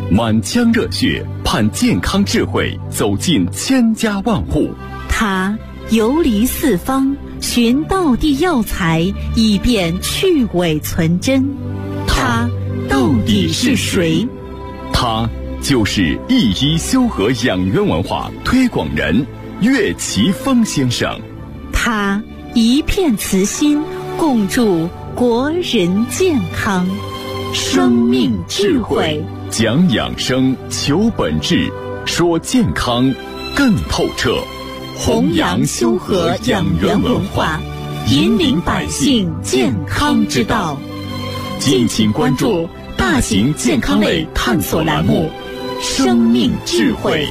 满腔热血盼健康智慧走进千家万户。 他游离四方，寻道地药材，以便去伪存真。他到底是谁？ 他就是一医修和养元文化推广人岳奇峰先生。 他一片慈心，共筑国人健康。生命智慧， 讲养生，求本质，说健康更透彻。 弘扬修和养元文化，引领百姓健康之道。 敬请关注大型健康类探索栏目《生命智慧》。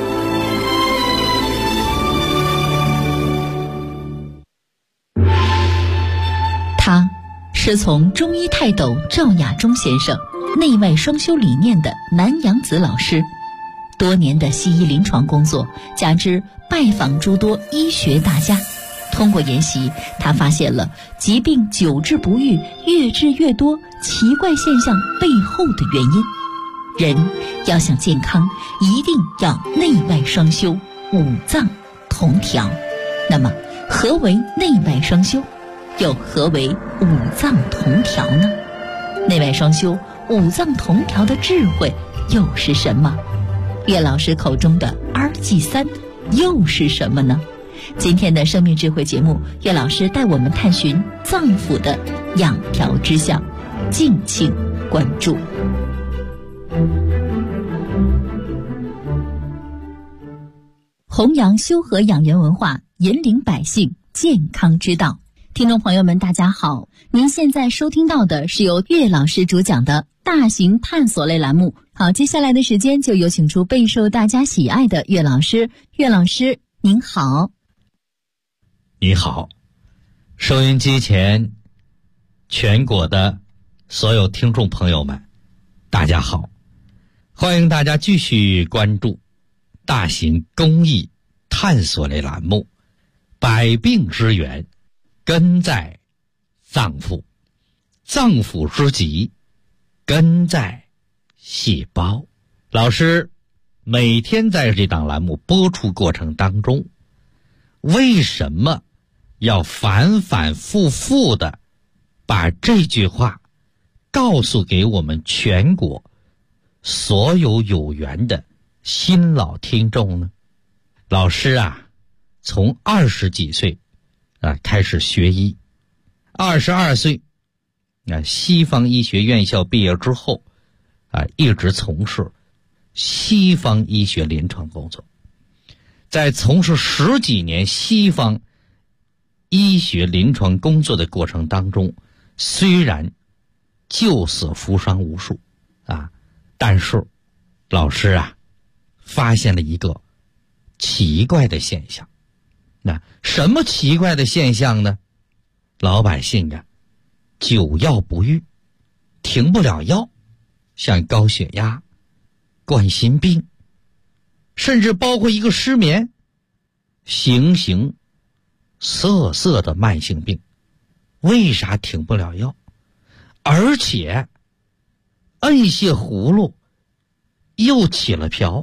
他是从中医泰斗赵亚忠先生内外双修理念的南阳子老师，多年的西医临床工作加之拜访诸多医学大家，通过研习，他发现了疾病久治不愈、越治越多奇怪现象背后的原因。人要想健康，一定要内外双修，五脏同调。那么，何为内外双修？又何为五脏同调呢？内外双修、五脏同调的智慧又是什么？岳老师口中的2G3又是什么呢？今天的生命智慧节目，岳老师带我们探寻脏腑的养调之象，敬请关注。弘扬修和养元文化，引领百姓健康之道。听众朋友们大家好，您现在收听到的是由岳老师主讲的大型探索类栏目。好，接下来的时间就有请出备受大家喜爱的岳老师。岳老师您好。 你好，收音机前全国的所有听众朋友们大家好，欢迎大家继续关注大型公益探索类栏目百病之源根在脏腑，脏腑之疾根在细胞。老师每天在这档栏目播出过程当中，为什么要反反复复的把这句话告诉给我们全国所有有缘的新老听众呢？老师啊，从20几岁开始学医，22岁西方医学院校毕业之后一直从事西方医学临床工作。在从事10几年西方医学临床工作的过程当中，虽然救死扶伤无数但是老师发现了一个奇怪的现象。什么奇怪的现象呢？老百姓久药不愈，停不了药，像高血压、冠心病，甚至包括一个失眠、形形色色的慢性病，为啥停不了药？而且摁下葫芦又起了瓢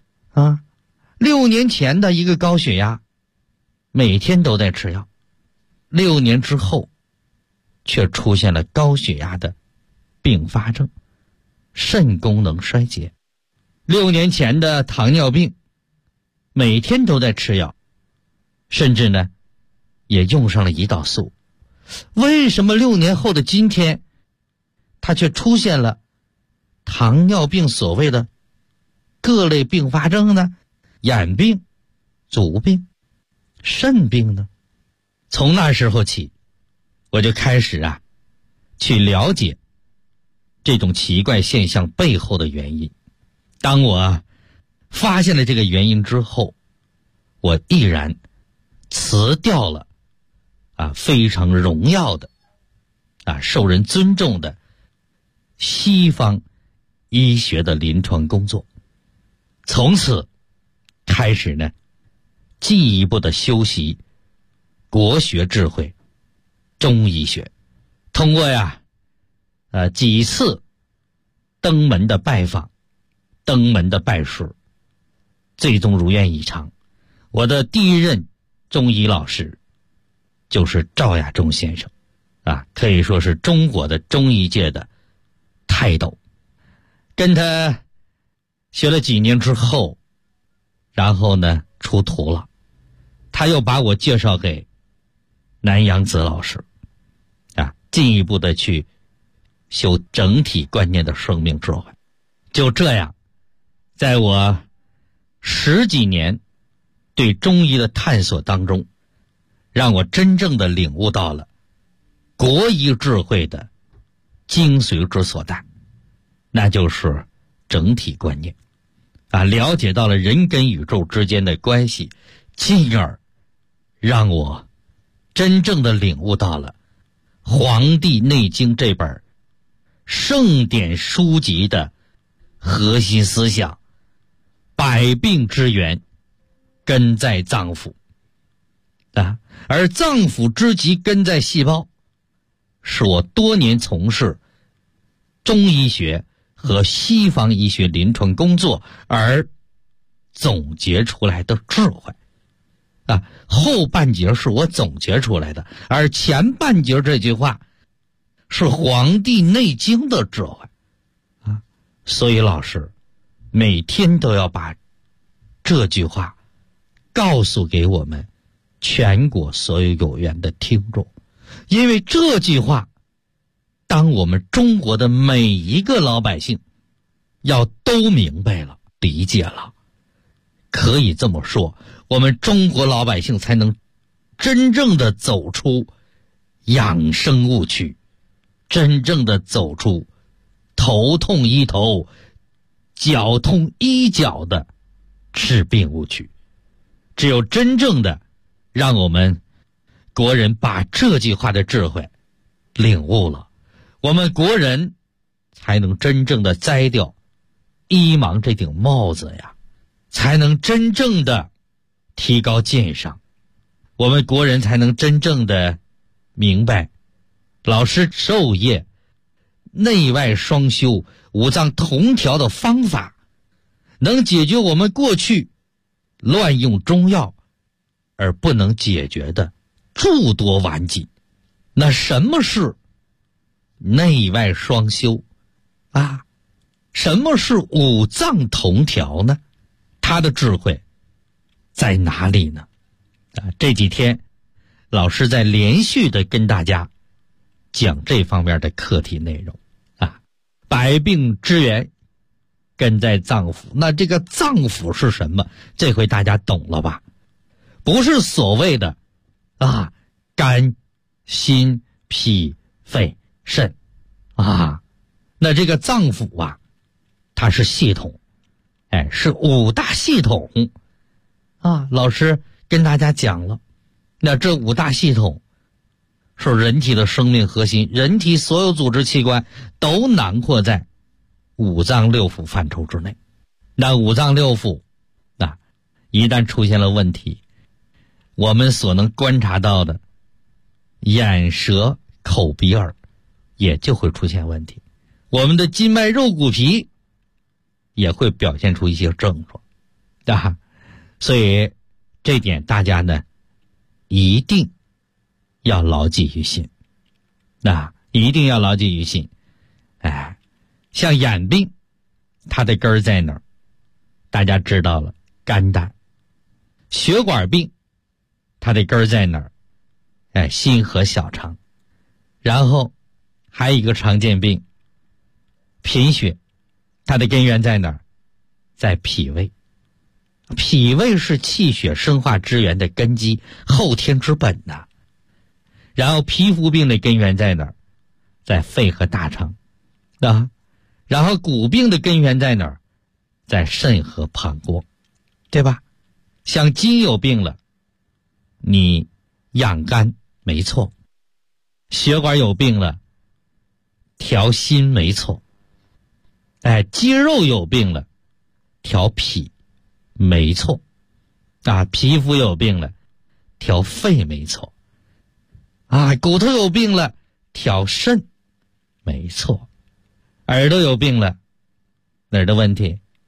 6年前的一个高血压，每天都在吃药，6年之后却出现了高血压的并发症，肾功能衰竭。6年前的糖尿病，每天都在吃药，甚至呢也用上了胰岛素。为什么6年后的今天它却出现了糖尿病所谓的各类并发症呢？眼病、足病、肾病呢？从那时候起，我就开始去了解这种奇怪现象背后的原因。当我发现了这个原因之后，我毅然辞掉了非常荣耀的受人尊重的西方医学的临床工作，从此开始呢进一步的修习国学智慧中医学。通过几次登门的拜访， 登门的拜师，最终如愿以偿。我的第一任中医老师就是赵亚中先生啊，可以说是中国的中医界的泰斗。跟他学了几年之后，然后呢出徒了，他又把我介绍给南阳子老师啊，进一步的去修整体观念的生命智慧。就这样，在我10几年对中医的探索当中，让我真正的领悟到了国医智慧的精髓之所在，那就是整体观念啊，了解到了人跟宇宙之间的关系，进而让我真正的领悟到了《黄帝内经》这本圣典书籍的核心思想：百病之源根在脏腑啊，而脏腑之极根在细胞，是我多年从事中医学和西方医学临床工作而总结出来的智慧啊。后半截是我总结出来的，而前半截这句话是《黄帝内经》的智慧啊。所以老师每天都要把这句话告诉给我们全国所有有缘的听众，因为这句话当我们中国的每一个老百姓要都明白了理解了，可以这么说，我们中国老百姓才能真正的走出养生误区，真正的走出头痛医头脚痛医脚的治病误区。只有真正的让我们国人把这句话的智慧领悟了，我们国人才能真正的摘掉医盲这顶帽子呀，才能真正的提高鉴赏，我们国人才能真正的明白老师授业内外双修五脏同调的方法，能解决我们过去乱用中药而不能解决的诸多顽疾。那什么是内外双修啊？什么是五脏同调呢？它的智慧在哪里呢？啊，这几天老师在连续的跟大家讲这方面的课题内容啊。百病之源根在脏腑，那这个脏腑是什么？这回大家懂了吧？不是所谓的啊肝、心、脾、肺、肾啊，那这个脏腑啊，它是系统，哎，是五大系统啊。老师跟大家讲了，那这五大系统是人体的生命核心，人体所有组织器官都囊括在五脏六腑范畴之内。那五脏六腑啊，一旦出现了问题，我们所能观察到的眼舌口鼻耳也就会出现问题，我们的筋脉肉骨皮也会表现出一些症状啊。所以这点大家呢一定要牢记于心啊，一定要牢记于心。哎，像眼病它的根儿在哪儿？大家知道了，肝胆。血管病它的根儿在哪儿？哎，心和小肠。然后还有一个常见病贫血，它的根源在哪儿？在脾胃。脾胃是气血生化之源的根基，后天之本呐。然后皮肤病的根源在哪儿？在肺和大肠啊。然后骨病的根源在哪儿？在肾和膀胱，对吧？像筋有病了，你养肝没错；血管有病了，调心没错；哎，肌肉有病了，调脾没错；啊，皮肤有病了，调肺没错；啊，骨头有病了，调肾没错；耳朵有病了，哪儿的问题？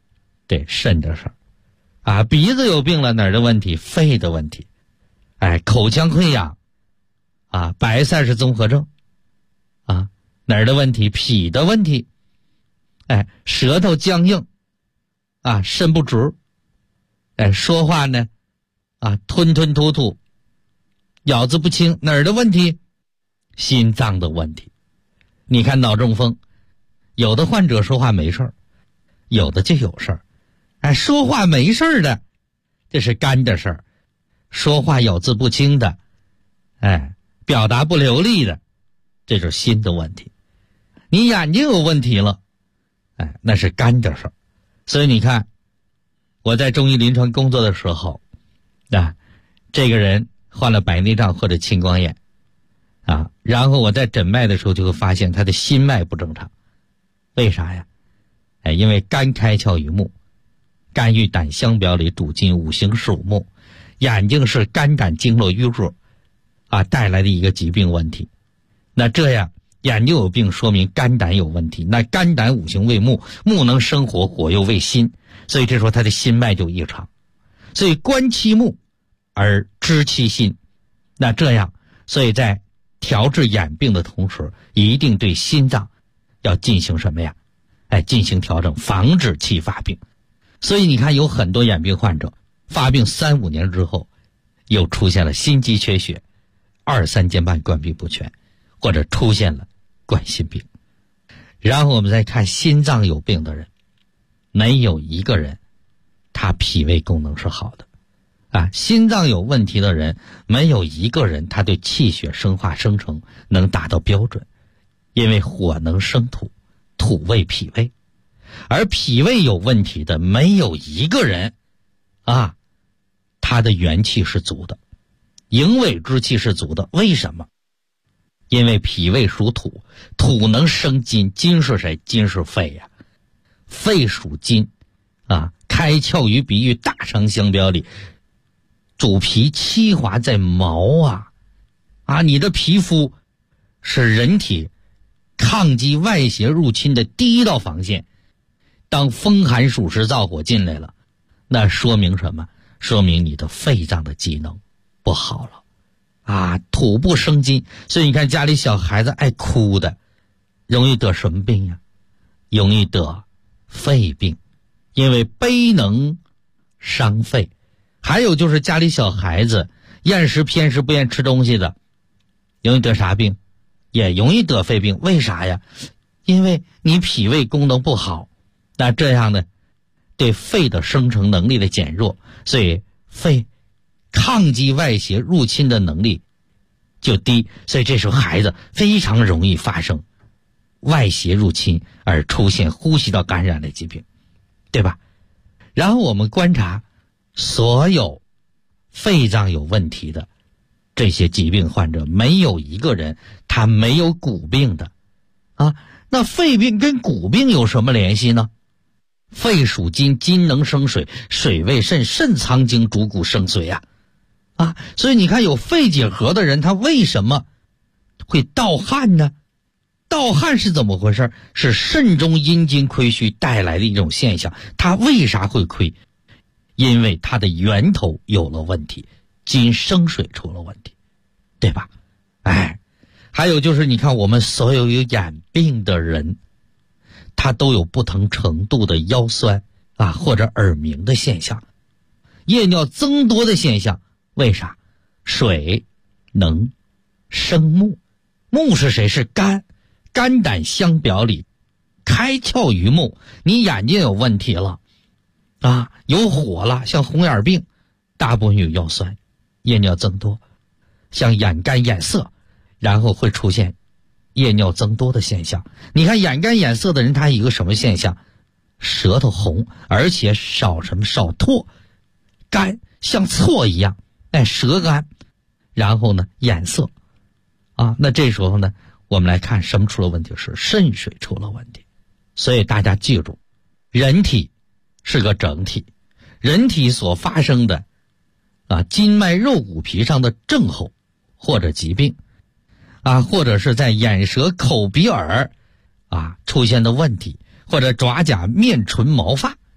对，肾的事儿。啊，鼻子有病了，哪儿的问题？肺的问题。哎，口腔溃疡，啊，白塞氏综合症，啊，哪儿的问题？脾的问题。哎，舌头僵硬，啊，肾不足。哎，说话呢，啊，吞吞吐吐，咬字不清，哪儿的问题？心脏的问题。你看脑中风，有的患者说话没事儿，有的就有事儿。哎，说话没事儿的，这是肝的事儿；说话咬字不清的，哎，表达不流利的，这是心的问题。你眼睛有问题了，哎，那是肝的事儿。所以你看，我在中医临床工作的时候，啊，这个人患了白内障或者青光眼，啊，然后我在诊脉的时候就会发现他的心脉不正常。为啥呀？哎，因为肝开窍于目，肝与胆相表里主筋，五行属木，眼睛是肝胆经络淤弱啊带来的一个疾病问题。那这样眼睛有病，说明肝胆有问题。那肝胆五行为木，木能生火，火又为心，所以这时候他的心脉就异常。所以观其目而知其心。那这样，所以在调治眼病的同时，一定对心脏要进行什么呀？哎，进行调整，防止其发病。所以你看，有很多眼病患者发病3、5年之后，又出现了心肌缺血、2、3间半关闭不全，或者出现了冠心病。然后我们再看心脏有病的人，没有一个人他脾胃功能是好的啊。心脏有问题的人，没有一个人他对气血生化生成能达到标准，因为火能生土，土为脾胃。而脾胃有问题的，没有一个人啊他的元气是足的，营卫之气是足的。为什么？因为脾胃属土，土能生金，金是谁？金是肺呀，肺属金啊，开窍于鼻，与大肠相表里，主皮七华在毛啊，你的皮肤是人体抗击外邪入侵的第一道防线。当风寒暑湿燥火进来了，那说明什么？说明你的肺脏的机能不好了啊，土不生金。所以你看家里小孩子爱哭的，容易得什么病呀？容易得肺病，因为悲能伤肺。还有就是家里小孩子厌食偏食，不愿吃东西的，容易得啥病？也容易得肺病。为啥呀？因为你脾胃功能不好，那这样呢，对肺的生成能力的减弱，所以肺抗击外邪入侵的能力就低，所以这时候孩子非常容易发生外邪入侵而出现呼吸道感染的疾病，对吧？然后我们观察所有肺脏有问题的这些疾病患者，没有一个人他没有骨病的啊。那肺病跟骨病有什么联系呢？肺属金，金能生水，水为肾，肾藏精，主骨生髓啊，所以你看有肺结核的人，他为什么会盗汗呢？盗汗是怎么回事？是肾中阴精亏虚带来的一种现象。他为啥会亏？因为他的源头有了问题，金生水出了问题，对吧？哎，还有就是你看我们所有有眼病的人，他都有不同程度的腰酸啊或者耳鸣的现象，夜尿增多的现象。为啥？水能生木，木是谁？是肝，肝胆相表里，开窍于目。你眼睛有问题了啊，有火了，像红眼病，大部分有腰酸、夜尿增多，像眼干眼涩，然后会出现夜尿增多的现象。你看眼干眼涩的人，他有一个什么现象？舌头红，而且少什么？少唾，干像错一样，舌干，然后呢眼涩啊。那这时候呢，我们来看什么出了问题？是肾水出了问题。所以大家记住，人体是个整体，人体所发生的筋脉肉骨皮上的症候或者疾病啊，或者是在眼舌口鼻耳出现的问题，或者爪甲面唇毛发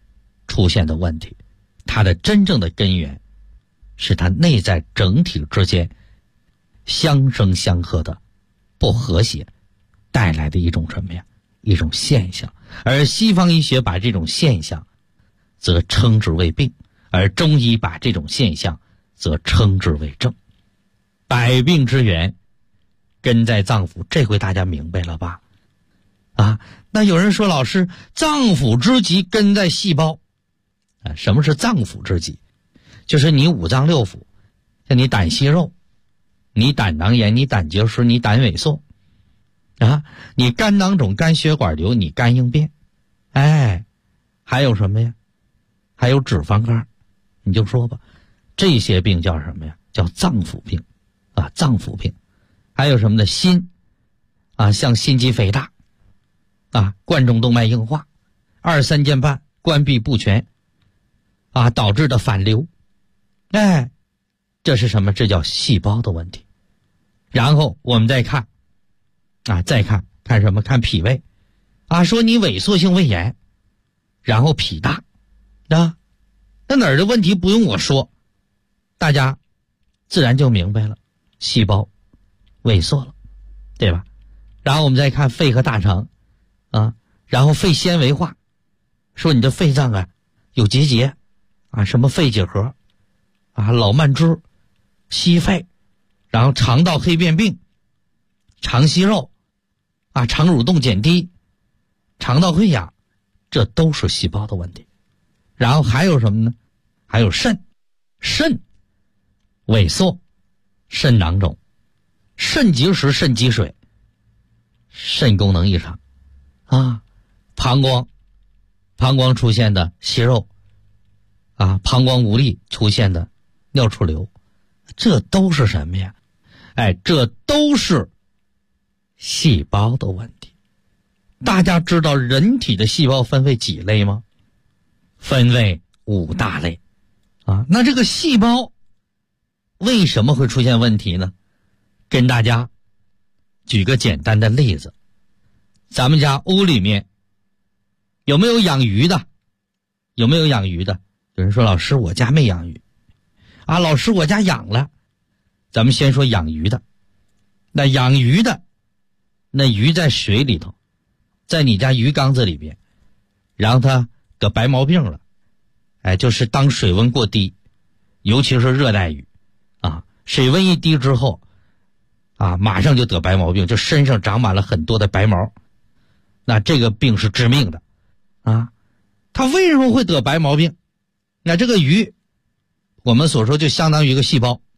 出现的问题，它的真正的根源是它内在整体之间相生相克的不和谐带来的一种什么呀？一种现象。而西方医学把这种现象则称之为病，而中医把这种现象则称之为症。百病之源根在脏腑，这回大家明白了吧？那有人说，老师，脏腑之疾根在细胞。什么是脏腑之疾？就是你五脏六腑，像你胆息肉，你胆囊炎，你胆结石，你胆萎缩你肝囊肿，肝血管瘤，你肝硬变，还有什么呀？还有脂肪肝，你就说吧，这些病叫什么呀？叫脏腑病脏腑病。还有什么呢？心像心肌肥大冠状动脉硬化，二三件半关闭不全导致的反流，这是什么？这叫细胞的问题。然后我们再看看什么？看脾胃说你萎缩性胃炎，然后脾大那哪儿的问题不用我说，大家自然就明白了，细胞萎缩了，对吧？然后我们再看肺和大肠然后肺纤维化，说你的肺脏有结节什么肺结核老慢支、息肺，然后肠道黑变病、肠息肉肠蠕动减低、肠道溃疡，这都是细胞的问题。然后还有什么呢？还有肾萎缩、肾囊肿、肾结石、肾积水、肾功能异常膀胱出现的息肉膀胱无力出现的尿储留，这都是什么呀？这都是细胞的问题。大家知道人体的细胞分为几类吗？分为5大类那这个细胞为什么会出现问题呢？跟大家举个简单的例子，咱们家屋里面有没有养鱼的？有没有养鱼的？有人说，老师，我家没养鱼老师，我家养了。咱们先说养鱼的。那养鱼的，那鱼在水里头，在你家鱼缸子里边，然后它得白毛病了就是当水温过低，尤其是热带鱼水温一低之后马上就得白毛病，就身上长满了很多的白毛。那这个病是致命的它为什么会得白毛病？那这个鱼我们所说就相当于一个细胞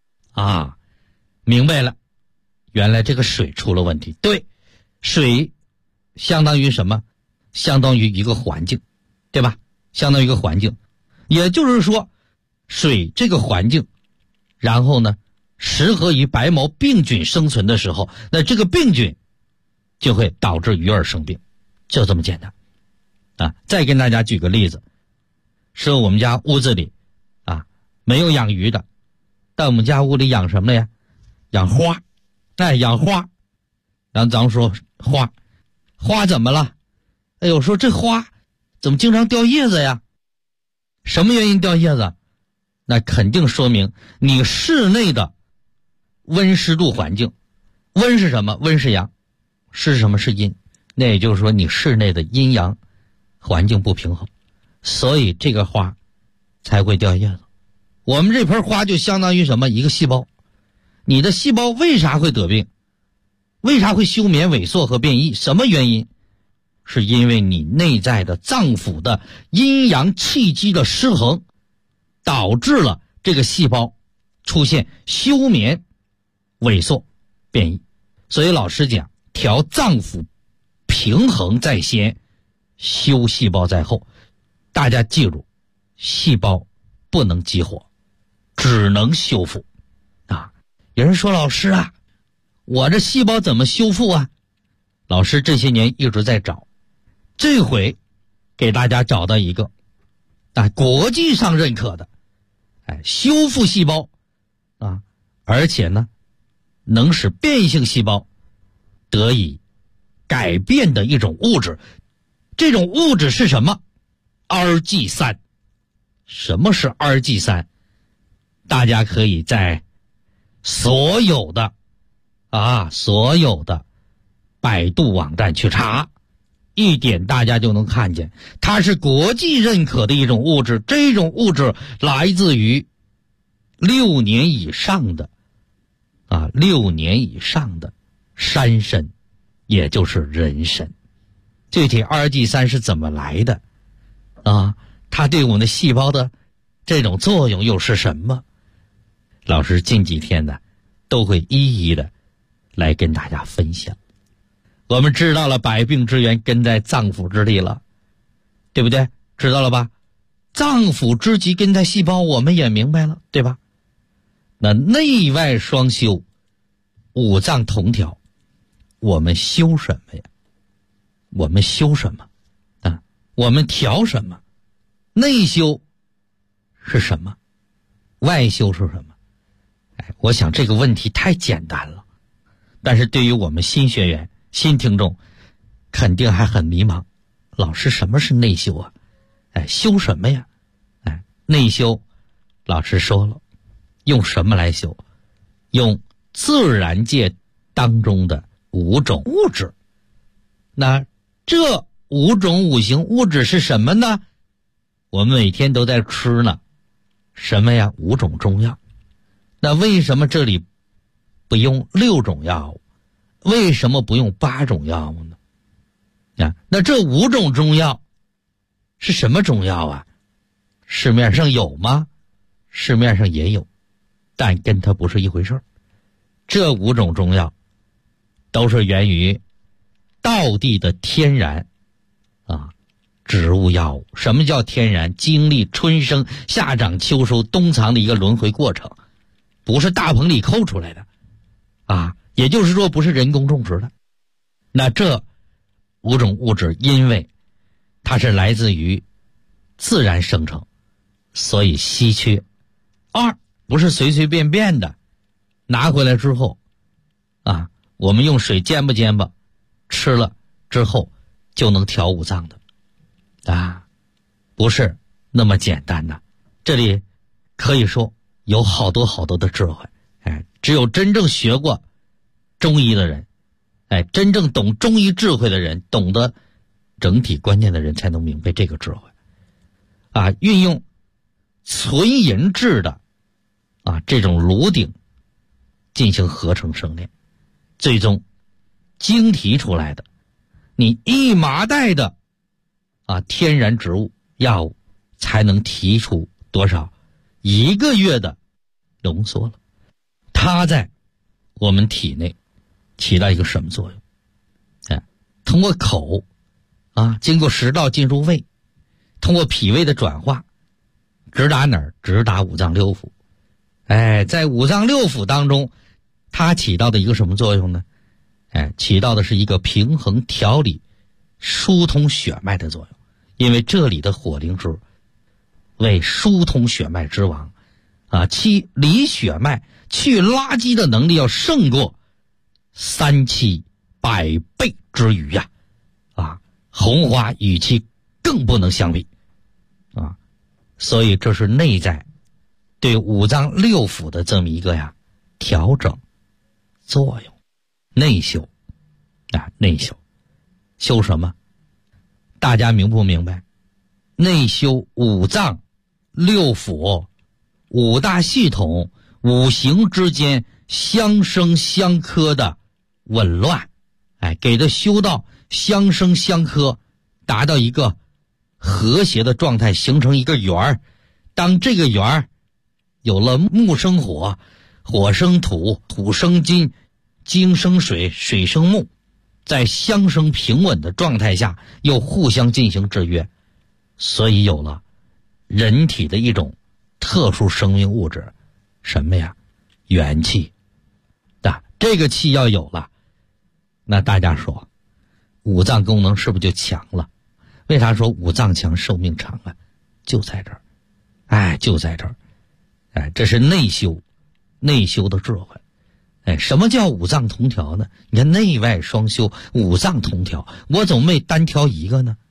明白了，原来这个水出了问题。对，水相当于什么？相当于一个环境，对吧？相当于一个环境，也就是说水这个环境，然后呢适合于白毛病菌生存的时候，那这个病菌就会导致鱼儿生病，就这么简单再跟大家举个例子，是我们家屋子里没有养鱼的，但我们家屋里养什么呀？养花养花。然后咱们说花怎么了？我说这花怎么经常掉叶子呀？什么原因掉叶子？那肯定说明你室内的温湿度环境，温是什么？温是阳，湿是什么？是阴。那也就是说你室内的阴阳环境不平衡，所以这个花才会掉叶子。我们这盆花就相当于什么？一个细胞。你的细胞为啥会得病？为啥会休眠萎缩和变异？什么原因？是因为你内在的脏腑的阴阳气机的失衡，导致了这个细胞出现休眠萎缩变异。所以老师讲，调脏腑平衡在先，修细胞在后。大家记住，细胞不能激活，只能修复有人说，老师我这细胞怎么修复老师这些年一直在找，这回给大家找到一个国际上认可的修复细胞而且呢能使变性细胞得以改变的一种物质。这种物质是什么？ Rg3。什么是 Rg3？大家可以在所有的百度网站去查，一点大家就能看见，它是国际认可的一种物质。这种物质来自于6年以上的山参，也就是人参。具体 Rg3是怎么来的它对我们的细胞的这种作用又是什么？老师近几天呢都会一一的来跟大家分享。我们知道了百病之源根在脏腑之地了，对不对？知道了吧？脏腑之极根在细胞，我们也明白了，对吧？那内外双修，五脏同调，我们修什么呀？我们修什么我们调什么？内修是什么？外修是什么？我想这个问题太简单了，但是对于我们新学员、新听众，肯定还很迷茫。老师，什么是内修啊？修什么呀？内修，老师说了，用什么来修？用自然界当中的5种物质。那这5种五行物质是什么呢？我们每天都在吃呢。什么呀？5种中药。那为什么这里不用6种药物？为什么不用8种药物呢？那这5种中药是什么中药啊？市面上有吗？市面上也有，但跟它不是一回事儿。这5种中药都是源于道地的天然植物药物。什么叫天然？经历春生、夏长、秋收、冬藏的一个轮回过程，不是大棚里抠出来的也就是说不是人工种植的。那这5种物质因为它是来自于自然生成，所以稀缺。不是随随便便的拿回来之后我们用水煎吧吃了之后就能调五脏的不是那么简单的。这里可以说有好多的智慧，只有真正学过中医的人，真正懂中医智慧的人，懂得整体观念的人才能明白这个智慧运用纯银制的这种炉鼎进行合成生炼，最终精提出来的你1麻袋的天然植物药物才能提出多少？1个月的浓缩了。它在我们体内起到一个什么作用？通过口经过食道进入胃，通过脾胃的转化，直达哪儿？直达五脏六腑。在五脏六腑当中，它起到的一个什么作用呢？起到的是一个平衡、调理、疏通血脉的作用。因为这里的火灵芝为疏通血脉之王其理血脉、去垃圾的能力要胜过3七100倍之余红花与其更不能相比所以这是内在对五脏六腑的这么一个调整作用。内修内修修什么？大家明不明白？内修五脏六腑5大系统五行之间相生相克的紊乱，给它修到相生相克，达到一个和谐的状态，形成一个圆儿。当这个圆儿有了木生火，火生土，土生金，金生水，水生木，在相生平稳的状态下又互相进行制约，所以有了人体的一种特殊生命物质，什么呀？元气。这个气要有了，那大家说五脏功能是不是就强了？为啥说五脏强寿命长就在这儿就在这儿这是内修的智慧。什么叫五脏同调呢？你看内外双修，五脏同调，我怎么没单挑一个呢？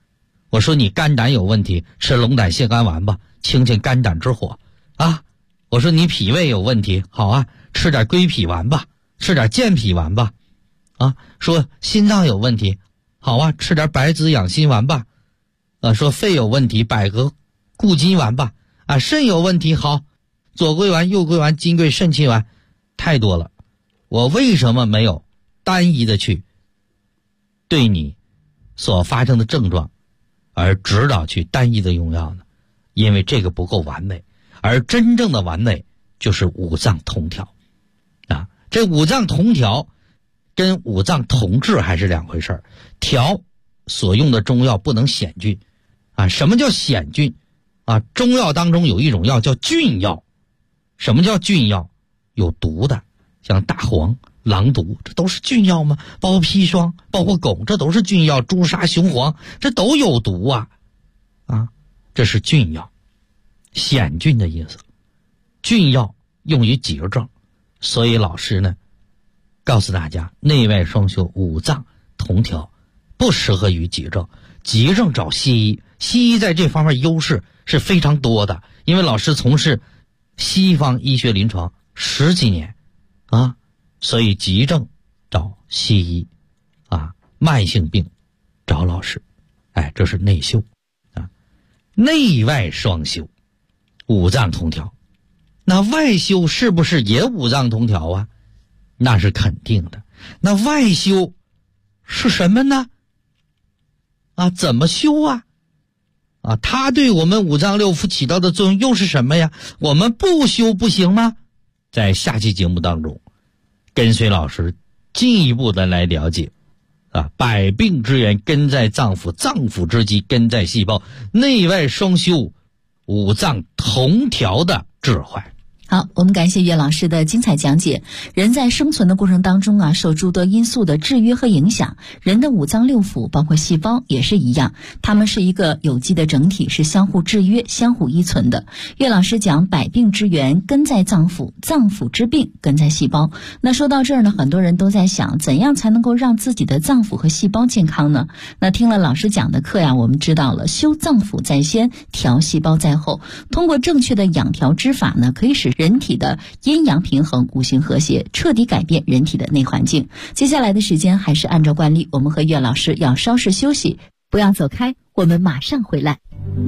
我说你肝胆有问题，吃龙胆泻肝丸吧，清清肝胆之火啊。我说你脾胃有问题，好啊，吃点归脾丸吧，吃点健脾丸吧。啊，说心脏有问题，好啊，吃点百子养心丸吧。说肺有问题，百合固筋丸吧。啊，肾有问题，好，左归丸、右归丸、金匮肾气丸，太多了。我为什么没有单一的去对你所发生的症状而指导去单一的用药呢？因为这个不够完美，而真正的完美就是五脏同调啊。这五脏同调跟五脏同治还是两回事儿。调所用的中药不能险峻啊。什么叫险峻啊？中药当中有一种药叫菌药。什么叫菌药？有毒的，像大黄、狼毒，这都是菌药吗？包括砒霜，包括汞，这都是菌药。朱砂、雄黄，这都有毒啊！啊，这是菌药，险峻的意思。菌药用于急症，所以老师呢，告诉大家，内外双修，五脏同调，不适合于急症。急症找西医，西医在这方面优势是非常多的，因为老师从事西方医学临床10几年啊，所以急症找西医啊，慢性病找老师。哎，这是内修啊，内外双修，五脏同调。那外修是不是也五脏同调啊？那是肯定的。那外修是什么呢？啊，怎么修啊？啊，它对我们五脏六腑起到的作用又是什么呀？我们不修不行吗？在下期节目当中，跟随老师进一步的来了解啊，百病之源根在脏腑，脏腑之基根在细胞，内外双修，五脏同调的智慧。 好，我们感谢岳老师的精彩讲解。人在生存的过程当中啊，受诸多因素的制约和影响，人的五脏六腑包括细胞也是一样，它们是一个有机的整体，是相互制约、相互依存的。岳老师讲百病之源根在脏腑，脏腑之病根在细胞。那说到这儿呢，很多人都在想，怎样才能够让自己的脏腑和细胞健康呢？那听了老师讲的课呀，我们知道了，修脏腑在先，调细胞在后。通过正确的养调之法呢，可以使人体的阴阳平衡、五行和谐，彻底改变人体的内环境。接下来的时间还是按照惯例，我们和岳老师要稍事休息，不要走开，我们马上回来。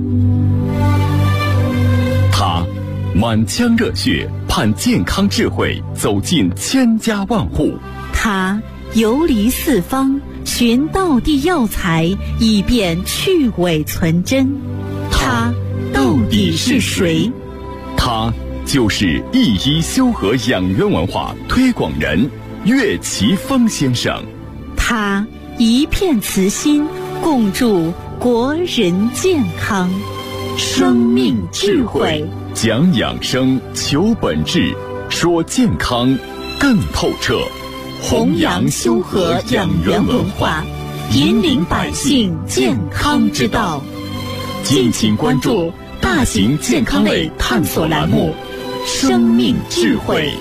他满腔热血，盼健康智慧走进千家万户。 他游离四方，寻道地药材，以便去伪存真。他到底是谁？ 他就是一医修和养元文化推广人岳奇峰先生。 他一片慈心，共筑国人健康。生命智慧， 讲养生，求本质，说健康更透彻。 弘扬修和养元文化，引领百姓健康之道。敬请关注大型健康类探索栏目生命智慧。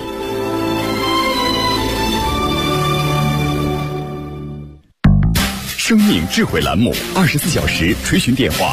生命智慧栏目24小时垂询电话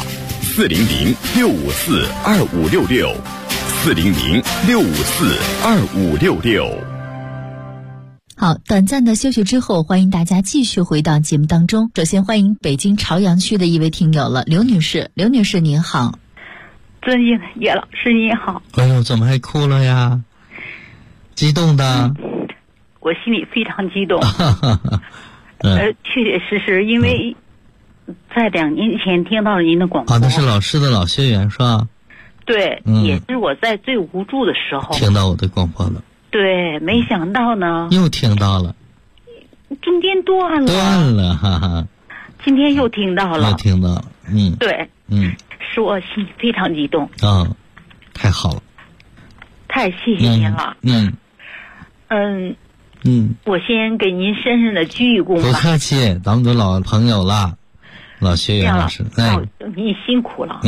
400-654-2566，400-654-2566。 好，短暂的休息之后，欢迎大家继续回到节目当中。首先欢迎北京朝阳区的一位听友了，刘女士。刘女士您好。 尊敬的岳老师您好。 哎呦，怎么还哭了呀？激动的？ 我心里非常激动。确确实实，因为在2年前听到了您的广播。 那是老师的老学员是吧？ 对，也是我在最无助的时候听到我的广播了。 对，没想到呢， 又听到了， 中间断了，哈哈。 今天又听到了，对，使我心里非常激动。 太好了， 太谢谢您了。我先给您深深的鞠一躬吧。 不客气，咱们都老朋友了，老学员老师。 您辛苦了。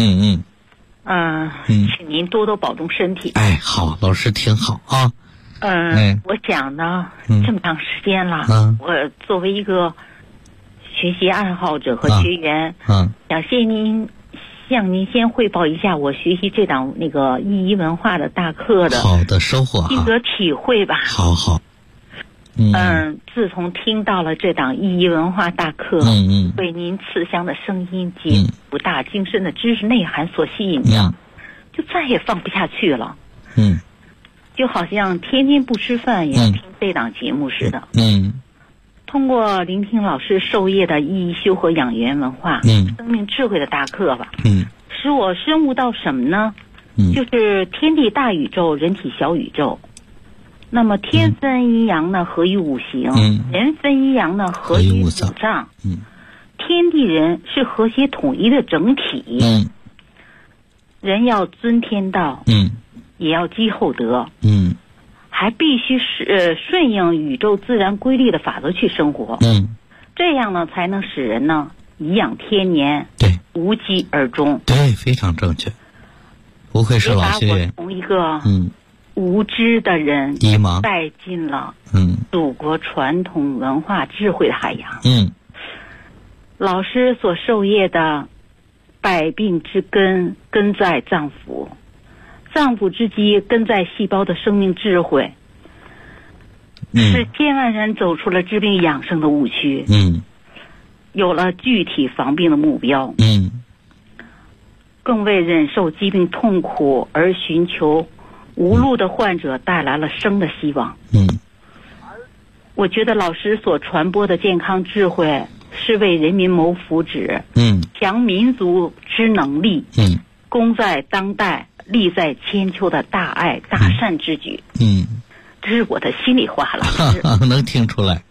请您多多保重身体。 好，老师挺好啊。 我讲呢，这么长时间了，我作为一个学习爱好者和学员，想向您先汇报一下我学习这档那个一一文化的大课的好的收获心得体会吧。 好。 自从听到了这档一一文化大课，被您慈祥的声音及博大精深的知识内涵所吸引着，就再也放不下去了。就好像天天不吃饭也要听这档节目似的。通过聆听老师授业的意义修和养元文化，生命智慧的大课吧，使我深悟到什么呢？就是天地大宇宙，人体小宇宙。那么天分阴阳呢，合于五行；人分阴阳呢，合于五脏。天地人是和谐统一的整体。人要尊天道，也要积厚德，还必须顺应宇宙自然规律的法则去生活。这样呢，才能使人呢颐养天年， 对， 无疾而终。 对，非常正确。不愧是老学员。 从一个无知的人带进了祖国传统文化智慧的海洋。老师所授业的百病之根，根在脏腑，脏腑之基，根在细胞的生命智慧，使千万人走出了治病养生的误区，有了具体防病的目标，更为忍受疾病痛苦而寻求无路的患者带来了生的希望。我觉得老师所传播的健康智慧是为人民谋福祉，强民族之能力，功在当代，利在千秋的大爱大善之举。这是我的心里话，老师能听出来。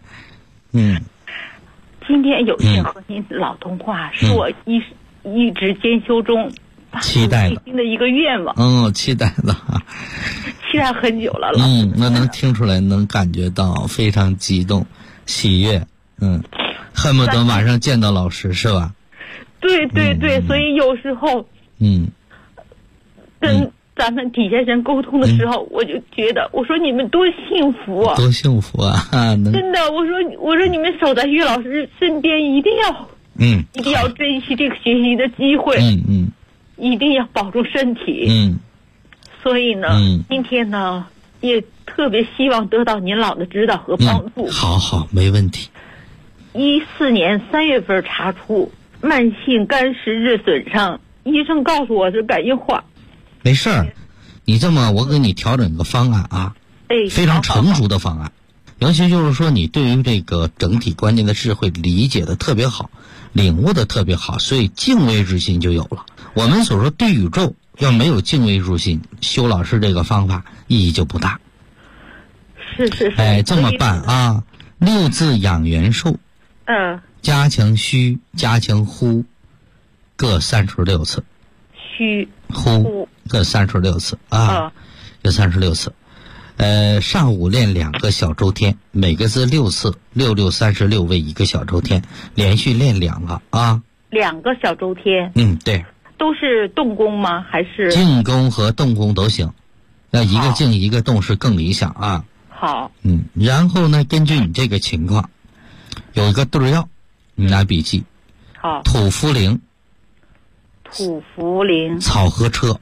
今天有幸和您老通话，是我一直监修中期待内心的一个愿望。 期待了， 期待很久了。 那能听出来，能感觉到非常激动、喜悦。恨不得马上见到老师，是吧？ 对，所以有时候，跟咱们底下人沟通的时候，我就觉得，我说你们多幸福啊！ 多幸福啊！ 真的，我说你们守在于老师身边，一定要珍惜这个学习的机会。一定要保重身体。所以呢，今天呢，也特别希望得到您老的指导和帮助。 好，没问题。 14年3月份查出慢性肝实质损伤，医生告诉我是肝硬化。 没事儿，你这么，我给你调整个方案啊，非常成熟的方案。尤其就是说，你对于这个整体观念的智慧理解的特别好，领悟的特别好，所以敬畏之心就有了。我们所说对宇宙要没有敬畏之心，修老师这个方法意义就不大。 是。 这么办啊？6字养元寿，加强虚，加强呼，各36次。 虚呼各36次啊，各36次。上午练2个小周天，每个字6次，6 6 36为1个小周天，连续练2个啊。 2个小周天。 对。 都是动功吗？还是静功和动功都行？那一个静一个动是更理想啊。 好。 然后呢，根据你这个情况，有一个对药，你拿笔记。 好。 土茯苓。草禾车。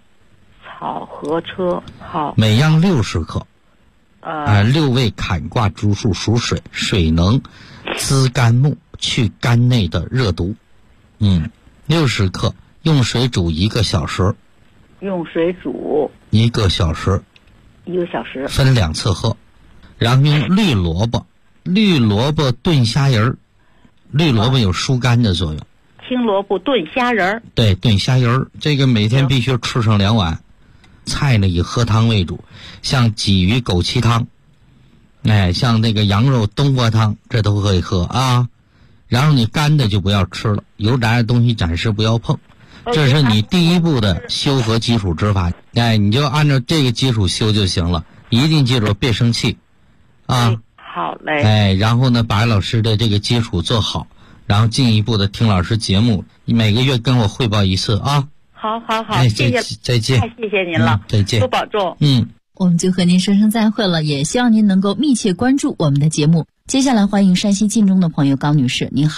好。每样60克。6味坎卦竹树属水，水能滋肝木，去肝内的热毒。60克。用水煮1个小时。 用水煮 1个小时。分2次喝。然后用绿萝卜炖虾仁儿。绿萝卜有疏肝的作用。 青萝卜炖虾仁儿。 对，炖虾仁儿，这个每天必须吃上2碗。菜呢以喝汤为主，像鲫鱼枸杞汤，像那个羊肉冬瓜汤，这都可以喝啊。然后你干的就不要吃了，油炸的东西暂时不要碰。这是你第一步的修和基础之法，你就按照这个基础修就行了。一定记住别生气啊。 好嘞。 然后呢，把老师的这个基础做好，然后进一步的听老师节目，每个月跟我汇报1次啊。 好，谢谢， 再见。 太谢谢您了， 再见， 多保重。 我们就和您说声再会了，也希望您能够密切关注我们的节目。接下来欢迎山西晋中的朋友高女士，您好。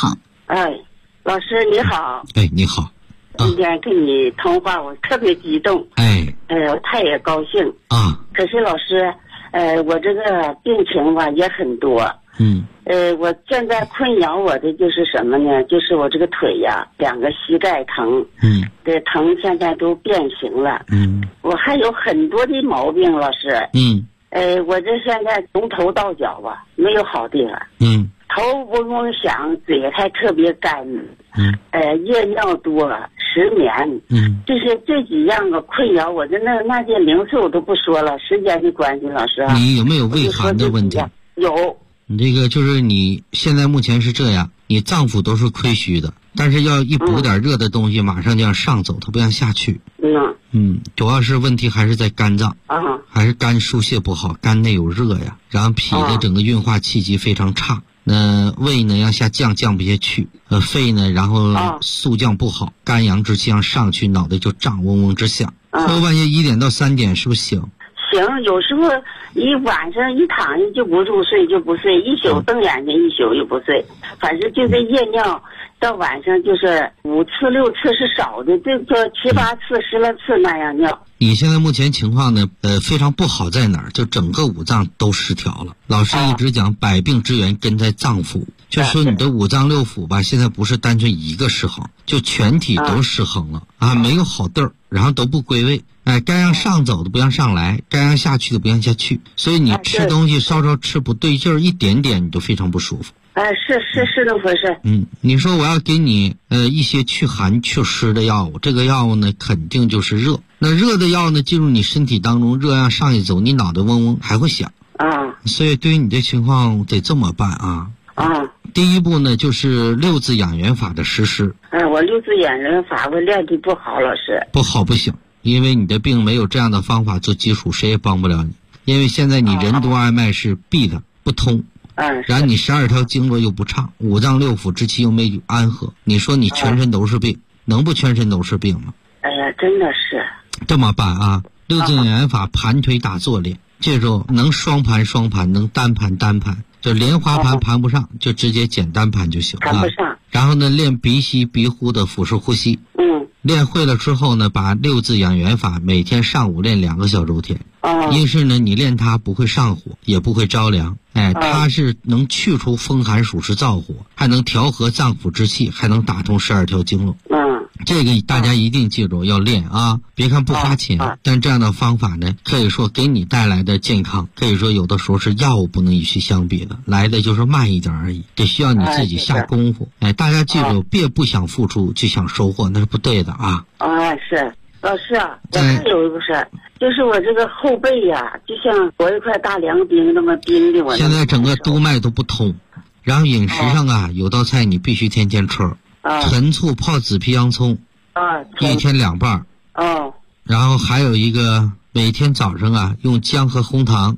老师你好。 你好。 今天跟你通话，我特别激动。我太也高兴啊。 可是老师，我这个病情吧也很多。我现在困扰我的就是什么呢？就是我这个腿呀，2个膝盖疼。这疼现在都变形了。我还有很多的毛病，老师。我这现在从头到脚吧没有好地方。头嗡嗡响，嘴还特别干。夜尿多，失眠。就是这几样个困扰我的，那些零碎我都不说了，时间的关系，老师。 你有没有胃寒的问题？ 有。 你这个就是你现在目前是这样，你脏腑都是亏虚的，但是要一补点热的东西，马上就要上走，它不让下去。主要是问题还是在肝脏。还是肝疏泄不好，肝内有热呀，然后脾的整个运化气机非常差。那胃呢要下降不下去，肺呢然后肃降不好，肝阳之气要上去，脑袋就胀，嗡嗡直响。后半夜1点到3点是不是醒？ 行，有时候一晚上一躺下就不入睡，就不睡，一宿瞪眼睛，一宿又不睡，反正就这夜尿到晚上就是5次6次是少的，这个7、8次10来次那样尿。 你现在目前情况呢，非常不好在哪儿？就整个五脏都失调了。老师一直讲百病之源根在脏腑，就是说你的五脏六腑吧，现在不是单纯一个失衡，就全体都失衡了没有好地儿，然后都不归位。该让上走的不让上来，该让下去的不让下去，所以你吃东西稍稍吃不对劲儿一点点，你都非常不舒服。 是那回事。 你说我要给你一些祛寒祛湿的药物，这个药物呢肯定就是热。那热的药呢进入你身体当中，热量上一走，你脑袋嗡嗡还会响。所以对于你这情况得这么办啊。第一步呢就是6字养元法的实施。 我6字养元法我练的不好，老师。 不好不行，因为你的病没有这样的方法做基础，谁也帮不了你。因为现在你任督二脉是闭的不通，然后你12条经络又不畅，五脏六腑之气又没有安和，你说你全身都是病，能不全身都是病吗？ 真的是这么办啊。6字养元法盘腿打坐练，记住能双盘双盘，能单盘单盘，就莲花盘盘不上，就直接简单盘就行了。 盘不上。 然后呢练鼻息鼻呼的腹式呼吸。练会了之后呢，把6字养元法每天上午练2个小周天。因是呢你练它不会上火，也不会着凉，它是能去除风寒暑湿燥火，还能调和脏腑之气，还能打通12条经络。这个大家一定记住要练啊！别看不花钱，但这样的方法呢，可以说给你带来的健康，可以说有的时候是药物不能与其相比的，来的就是慢一点而已，得需要你自己下功夫。大家记住，别不想付出就想收获，那是不对的啊！ 是老师我还有一个事儿，就是我这个后背呀，就像裹一块大凉冰那么冰的。我现在整个督脉都不通，然后饮食上有道菜你必须天天吃。陈醋泡紫皮洋葱，1天2瓣。然后还有一个每天早上用姜和红糖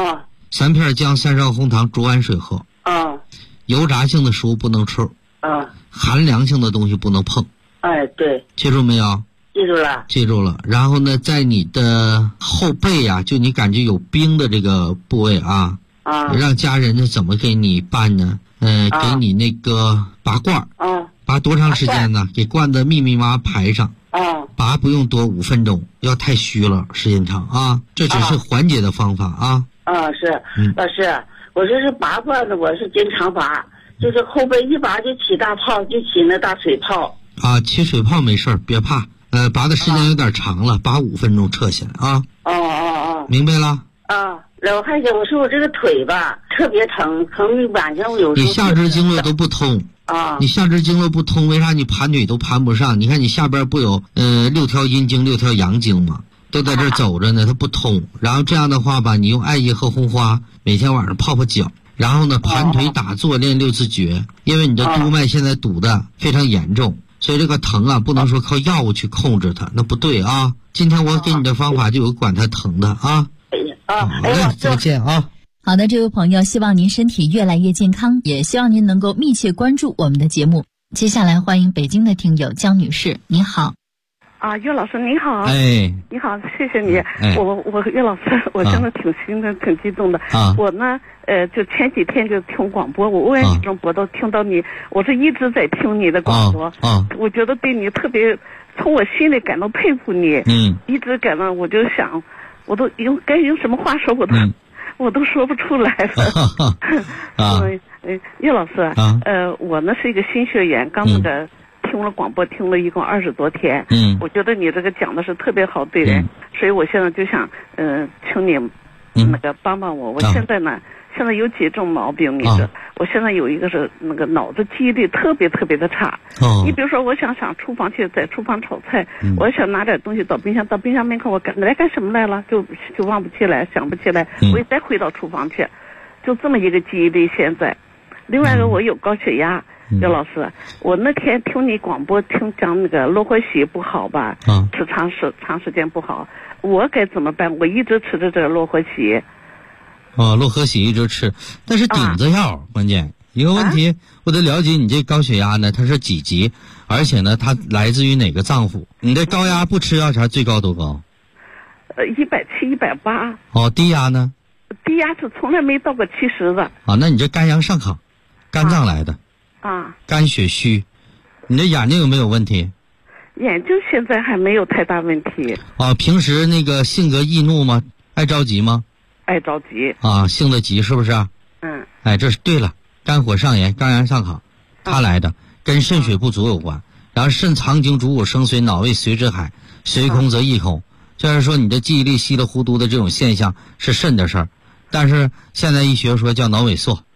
，3片姜3勺红糖煮碗水喝。油炸性的食物不能吃。寒凉性的东西不能碰。 对。 记住没有？ 记住了。 然后呢，在你的后背就你感觉有冰的这个部位让家人呢怎么给你办呢？给你那个拔罐。拔多长时间呢？给灌的密密麻麻排上。拔不用多5分钟，要太虚了，时间长这只是缓解的方法是。老师，我这是拔罐子，我是经常拔，就是后背一拔就起大泡，就起那大水泡。 起水泡没事儿，别怕。拔的时间有点长了，拔5分钟撤下来明白了？ 然后还有我说我这个腿吧特别疼晚上我有时候。 你下肢经络都不通。你下肢经络不通，为啥你盘腿都盘不上？你看你下边不有6条阴经6条阳经吗？都在这走着呢，它不通。然后这样的话吧，你用艾叶和红花每天晚上泡泡脚，然后呢盘腿打坐练6字诀，因为你的督脉现在堵的非常严重，所以这个疼不能说靠药物去控制它，那不对啊。今天我给你的方法就有管它疼的好嘞，再见好的，这位朋友，希望您身体越来越健康，也希望您能够密切关注我们的节目。接下来欢迎北京的听友江女士，你好。 啊，岳老师您好。 哎， 你好，谢谢你。我岳老师，我真的挺兴奋、挺激动的。我呢，就前几天就听广播，我无缘几种播都听到你，我是一直在听你的广播。我觉得对你特别，从我心里感到佩服你。一直感到，我就想，我都该用什么话说，我都说不出来了。岳老师，我呢是一个新学员，刚那个。听了广播，听了一共20多天。我觉得你这个讲的是特别好对人，所以我现在就想，请你那个帮帮我。我现在呢，现在有几种毛病，我现在有一个是那个脑子记忆力特别特别的差。你比如说，我想上厨房去，在厨房炒菜，我想拿点东西到冰箱门口，我来干什么来了，就忘不起来，想不起来，我也再回到厨房去，就这么一个记忆力现在。另外一个，我有高血压。岳老师，我那天听你广播讲那个洛活喜不好吧？吃长时间不好，我该怎么办？我一直吃着这个洛活喜。 洛活喜一直吃，但是顶子药，关键一个问题，我得了解你这高血压呢，它是几级？而且呢，它来自于哪个脏腑？你这高压不吃药前最高多高 ？170、180。 低压呢？ 低压是从来没到过70的。 那你这肝阳上亢，肝脏来的。肝血虚，你的眼睛有没有问题？ 眼睛现在还没有太大问题。 平时那个性格易怒吗？爱着急吗？ 爱着急。 性子急是不是？这是对了，肝火上炎，肝阳上亢，它来的，跟肾水不足有关。然后肾藏精，主骨生髓，脑胃随之海，髓空则意空。就是说你的记忆力稀里糊涂的这种现象是肾的事儿，但是现在医学说叫脑萎缩。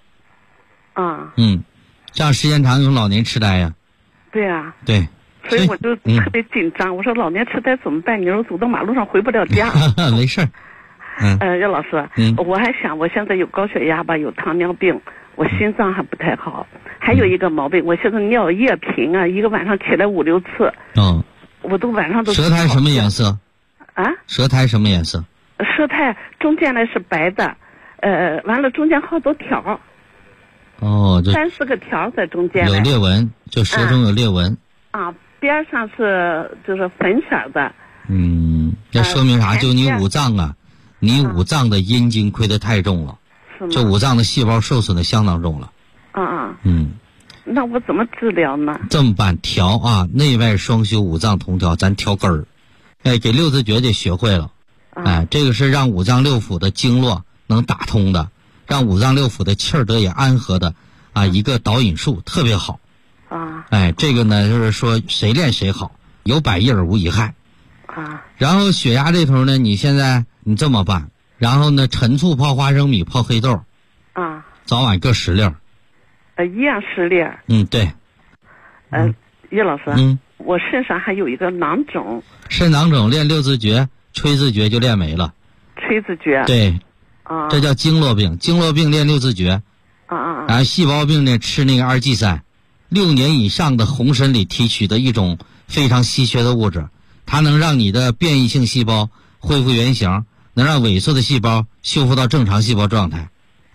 这样时间长有老年痴呆呀。 对啊。 对。 所以我就特别紧张，我说老年痴呆怎么办？你说走到马路上回不了家。 没事儿。 岳老师，我还想我现在有高血压吧，有糖尿病，我心脏还不太好，还有一个毛病，我现在尿液频啊，一个晚上起来5、6次。我都晚上都。 舌苔什么颜色？舌苔什么颜色？ 舌苔中间呢是白的，完了中间好多条。 就 3、4个条在中间。 有裂纹，就舌中有裂纹。 边上就是粉色的。 这说明啥？就你五脏啊，你五脏的阴经亏得太重了，这五脏的细胞受损的相当重了。 那我怎么治疗呢？ 这么办？调内外双修，五脏同调，咱调根儿。给六字诀得学会了。这个是让五脏六腑的经络能打通的。让五脏六腑的气儿得以安和的一个导引术，特别好。这个呢就是说谁练谁好，有百益而无一害。然后血压这头呢，你现在你这么办，然后呢陈醋泡花生米泡黑豆。早晚各10粒。 一样10粒。 对。 岳老师，我身上还有一个囊肿。 肾囊肿练六字诀、吹字诀就练没了。 吹字诀。 对。这叫经络病，经络病练六字诀。然后细胞病呢吃那个2G3，6年以上的红参里提取的一种非常稀缺的物质，它能让你的变异性细胞恢复原形，能让萎缩的细胞修复到正常细胞状态。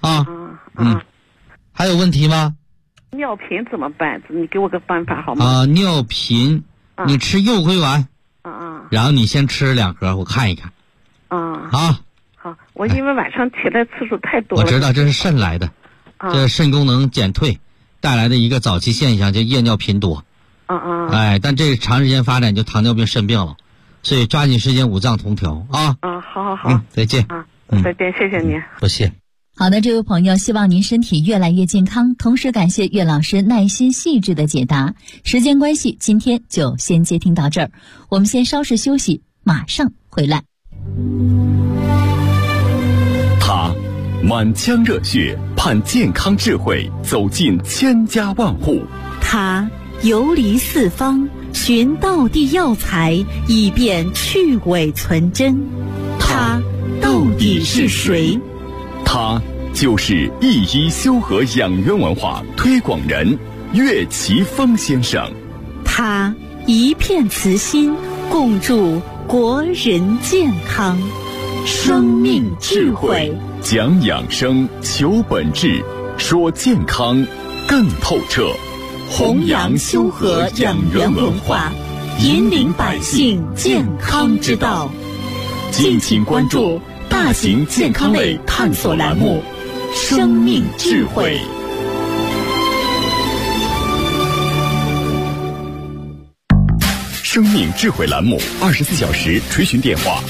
还有问题吗？ 尿频怎么办？你给我个办法好吗？ 尿频，你吃右归丸。然后你先吃2盒，我看一看。好， 我因为晚上起来次数太多了。 我知道这是肾来的，这肾功能减退带来的一个早期现象，叫夜尿频多。但这长时间发展就糖尿病肾病了，所以抓紧时间五脏同调啊。 好。 再见。 再见，谢谢您。 不谢。 好的，这位朋友，希望您身体越来越健康，同时感谢岳老师耐心细致的解答。时间关系，今天就先接听到这儿，我们先稍事休息，马上回来。 他满腔热血盼健康智慧走进千家万户， 他游离四方寻道地药材以便去伪存真，他到底是谁？ 他就是一医修和养元文化推广人岳奇峰先生。 他一片慈心共筑国人健康，生命智慧， 讲养生求本质，说健康更透彻， 弘扬修和养元文化， 引领百姓健康之道。敬请关注大型健康类探索栏目《生命智慧》。 生命智慧栏目24小时垂询电话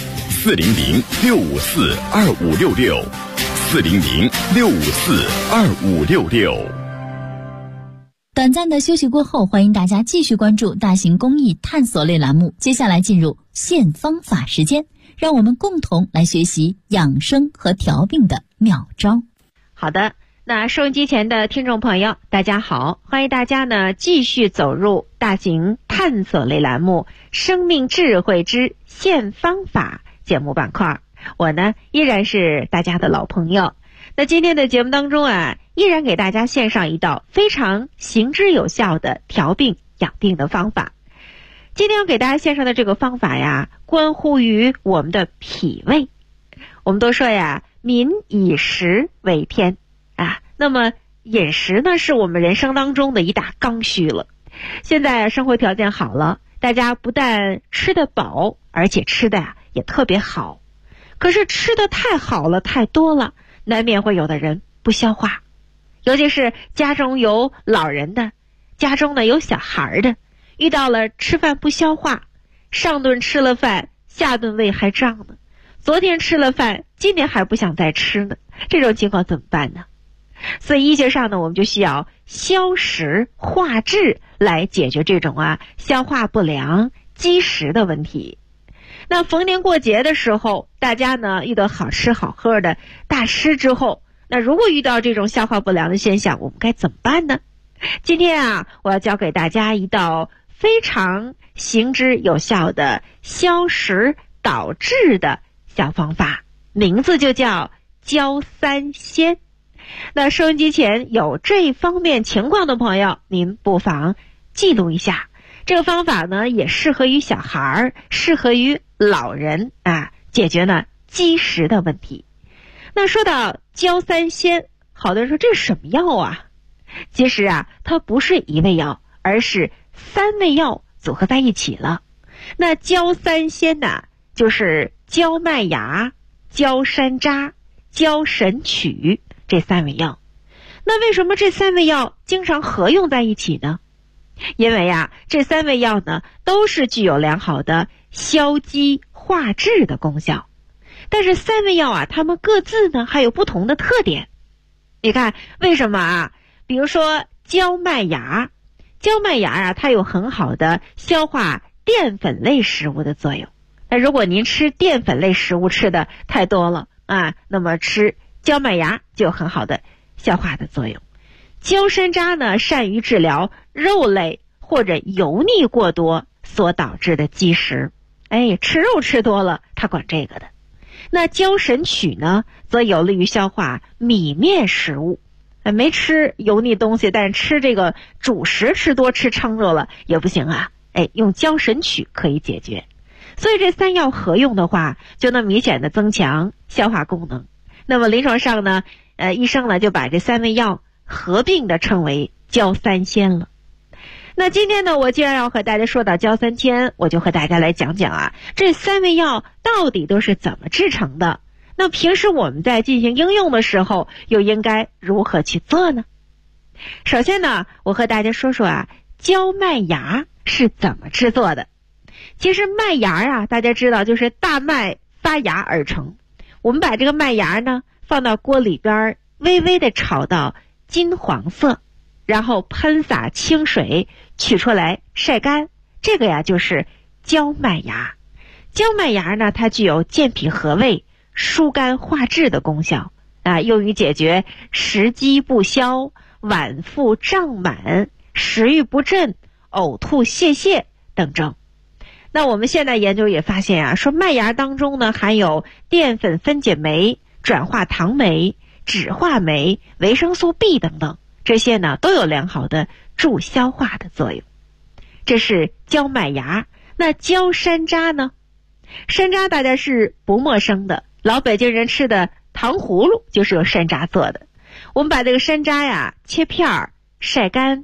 ：400-654-2566，400-654-2566。 短暂的休息过后，欢迎大家继续关注大型公益探索类栏目。接下来进入现方法时间，让我们共同来学习养生和调病的妙招。 好的，那收音机前的听众朋友，大家好，欢迎大家呢继续走入大型探索类栏目《生命智慧之现方法》节目板块。我呢依然是大家的老朋友。那今天的节目当中啊，依然给大家献上一道非常行之有效的调病养病的方法。今天要给大家献上的这个方法呀，关乎于我们的脾胃。我们都说呀，民以食为天啊，那么饮食呢，是我们人生当中的一大刚需了。现在生活条件好了，大家不但吃得饱，而且吃的呀也特别好。可是吃的太好了，太多了，难免会有的人不消化，尤其是家中有老人的，家中呢有小孩的，遇到了吃饭不消化，上顿吃了饭，下顿胃还胀呢，昨天吃了饭，今天还不想再吃呢，这种情况怎么办呢？所以医学上呢，我们就需要消食化滞来解决这种消化不良积食的问题。那逢年过节的时候，大家呢遇到好吃好喝的大吃之后，那如果遇到这种消化不良的现象，我们该怎么办呢？今天我要教给大家一道非常行之有效的消食导滞的小方法，名字就叫焦三仙。那收音机前有这方面情况的朋友，您不妨记录一下。这个方法呢，也适合于小孩，适合于老人解决呢积食的问题。那说到焦三仙，好多人说这是什么药啊？其实它不是一味药，而是3味药组合在一起了。那焦三仙就是焦麦芽、焦山楂、焦神曲这3味药。那为什么这3味药经常合用在一起呢？因为这3味药呢都是具有良好的消积化滞的功效，但是3味药它们各自呢还有不同的特点。你看为什么比如说焦麦芽它有很好的消化淀粉类食物的作用。那如果您吃淀粉类食物吃的太多了那么吃焦麦芽就有很好的消化的作用。焦山楂呢，善于治疗肉类或者油腻过多所导致的积食。吃肉吃多了，它管这个的。那焦神曲呢，则有利于消化米面食物。没吃油腻东西，但是吃这个主食吃多吃撑着了也不行用焦神曲可以解决。所以这3药合用的话，就能明显的增强消化功能。那么临床上呢，医生呢就把这3味药合并的称为焦三仙了。那今天呢，我既然要和大家说到焦三仙，我就和大家来讲讲这3味药到底都是怎么制成的。那平时我们在进行应用的时候，又应该如何去做呢？首先呢，我和大家说说焦麦芽是怎么制作的。其实麦芽大家知道就是大麦发芽而成。我们把这个麦芽呢放到锅里边，微微的炒到金黄色，然后喷洒清水取出来晒干，这个就是焦麦芽。焦麦芽呢，它具有健脾和胃、疏肝化滞的功效用于解决食积不消、脘腹胀满、食欲不振、呕吐泄泻等症。那我们现在研究也发现说麦芽当中呢含有淀粉分解酶、转化糖酶、酯化酶、维生素 B 等等，这些呢都有良好的助消化的作用。这是焦麦芽。那焦山楂呢？山楂大家是不陌生的，老北京人吃的糖葫芦就是由山楂做的。我们把这个山楂切片晒干，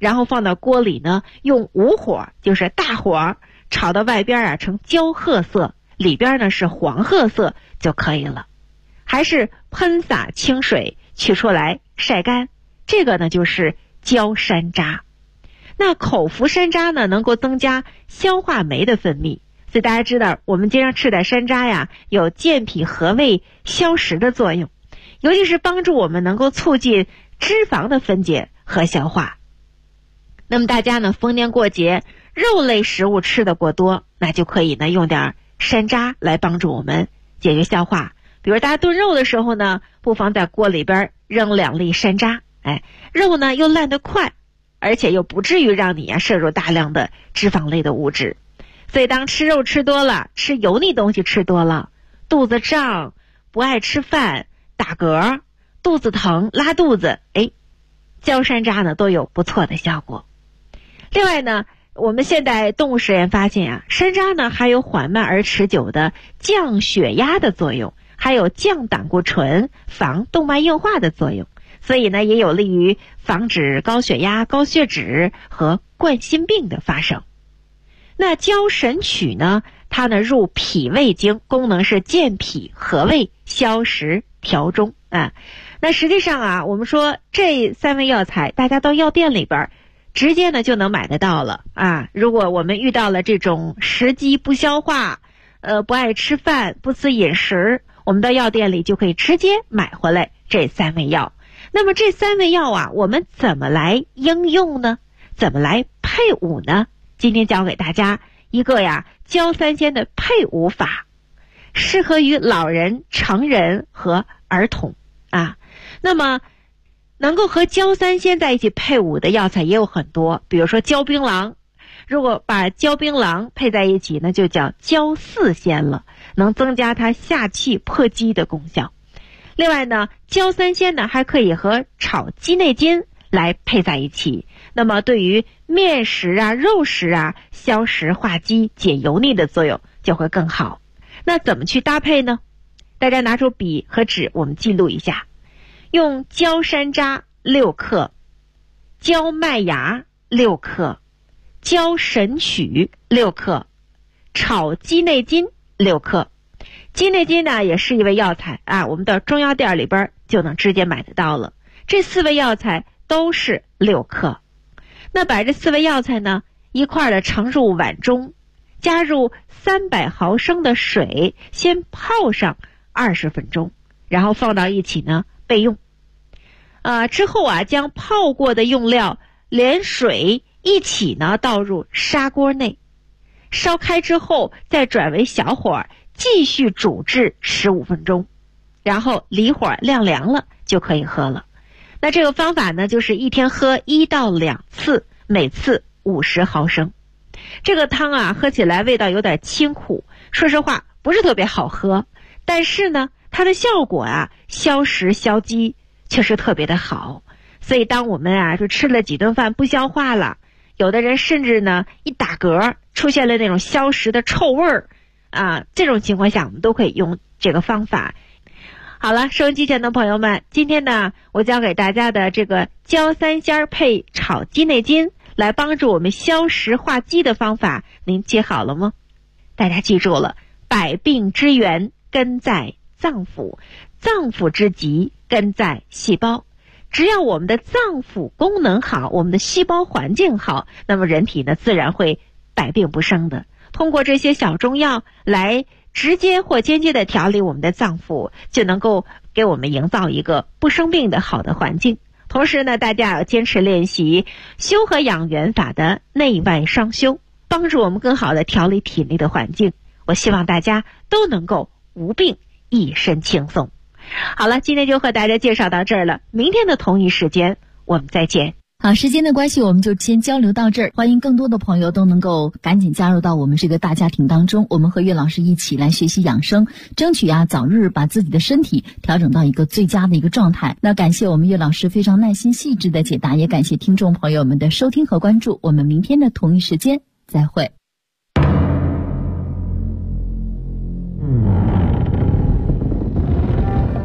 然后放到锅里呢，用无火，就是大火炒到外边啊呈焦褐色，里边呢是黄褐色就可以了。还是喷洒清水取出来晒干，这个呢就是焦山楂。那口服山楂呢，能够增加消化酶的分泌，所以大家知道我们经常吃点山楂呀，有健脾和胃消食的作用，尤其是帮助我们能够促进脂肪的分解和消化。那么大家呢逢年过节肉类食物吃的过多，那就可以呢用点山楂来帮助我们解决消化。比如大家炖肉的时候呢，不妨在锅里边扔2粒山楂，肉呢又烂得快，而且又不至于让你摄入大量的脂肪类的物质。所以当吃肉吃多了，吃油腻东西吃多了，肚子胀，不爱吃饭，打嗝，肚子疼，拉肚子，焦山楂呢都有不错的效果。另外呢，我们现代动物实验发现山楂呢还有缓慢而持久的降血压的作用，还有降胆固醇、防动脉硬化的作用，所以呢也有利于防止高血压、高血脂和冠心病的发生。那焦神曲呢，它呢入脾胃经，功能是健脾和胃、消食调中那实际上我们说这3味药材大家到药店里边直接呢就能买得到了如果我们遇到了这种食积不消化，不爱吃饭，不思饮食，我们到药店里就可以直接买回来这3味药。那么这3味药我们怎么来应用呢？怎么来配伍呢？今天教给大家一个焦三仙的配伍法，适合于老人、成人和儿童那么能够和焦三仙在一起配伍的药材也有很多，比如说焦槟榔，如果把焦槟榔配在一起呢，就叫焦四仙了，能增加它下气破积的功效。另外呢，焦三仙呢还可以和炒鸡内金来配在一起，那么对于面食肉食消食化积、解油腻的作用就会更好。那怎么去搭配呢？大家拿出笔和纸，我们记录一下。用焦山楂6克，焦麦芽6克，焦神曲6克，炒鸡内金6克。鸡内金呢也是一味药材我们到中药店里边就能直接买得到了。这4味药材都是6克。那把这4味药材呢一块的盛入碗中，加入300毫升的水，先泡上20分钟，然后放到一起呢备用。之后将泡过的用料连水一起呢倒入砂锅内，烧开之后再转为小火继续煮至15分钟，然后离火晾凉了就可以喝了。那这个方法呢就是一天喝1到2次，每次50毫升。这个汤喝起来味道有点清苦，说实话不是特别好喝，但是呢它的效果消食消积确实特别的好。所以当我们就吃了几顿饭不消化了，有的人甚至呢一打嗝出现了那种消食的臭味儿这种情况下我们都可以用这个方法。好了，收音机前的朋友们，今天呢我教给大家的这个焦三仙配炒鸡内金来帮助我们消食化积的方法，您记好了吗？大家记住了，百病之源根在脏腑，脏腑之极根在细胞。只要我们的脏腑功能好，我们的细胞环境好，那么人体呢自然会百病不生的。通过这些小中药来直接或间接的调理我们的脏腑，就能够给我们营造一个不生病的好的环境。同时呢，大家要坚持练习修和养元法的内外双修，帮助我们更好的调理体内的环境。我希望大家都能够无病一身轻松。好了，今天就和大家介绍到这儿了，明天的同一时间我们再见。 好，时间的关系我们就先交流到这儿，欢迎更多的朋友都能够赶紧加入到我们这个大家庭当中，我们和岳老师一起来学习养生，争取早日把自己的身体调整到一个最佳的一个状态。那感谢我们岳老师非常耐心细致的解答，也感谢听众朋友们的收听和关注，我们明天的同一时间再会。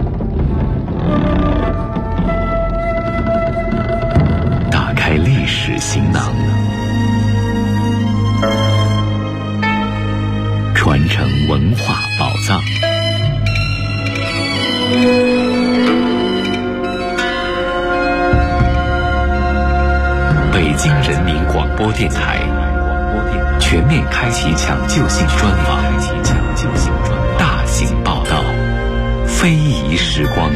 打开历史行囊，传承文化宝藏。北京人民广播电台全面开启抢救性专访，大型报道，非遗时光。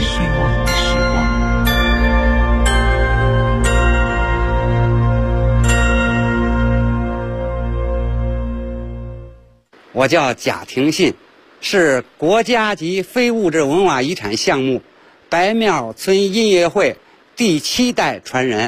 我叫贾廷信，是国家级非物质文化遗产项目白庙村音乐会第7代传人。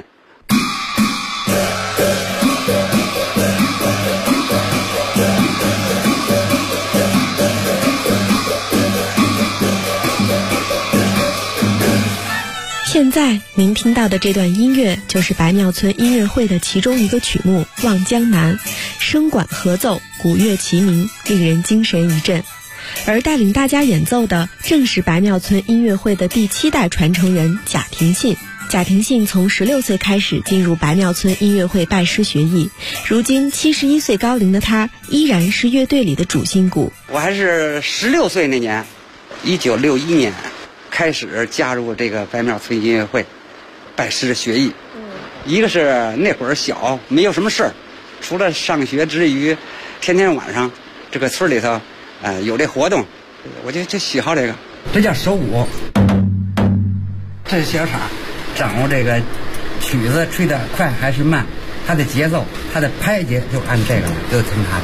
现在您听到的这段音乐就是白庙村音乐会的其中一个曲目《望江南》，声管合奏，鼓乐齐鸣，令人精神一振。而带领大家演奏的正是白庙村音乐会的第7代传承人贾廷信。贾廷信从16岁开始进入白庙村音乐会拜师学艺，如今71岁高龄的他依然是乐队里的主心骨。 我还是16岁那年，1961年开始加入这个白庙村音乐会，拜师学艺。一个是那会儿小，没有什么事儿，除了上学之余，天天晚上这个村里头，有这活动，我就喜好这个。这叫手鼓，这是小叉，掌握这个曲子吹得快还是慢，它的节奏，它的拍节就按这个，就听它的。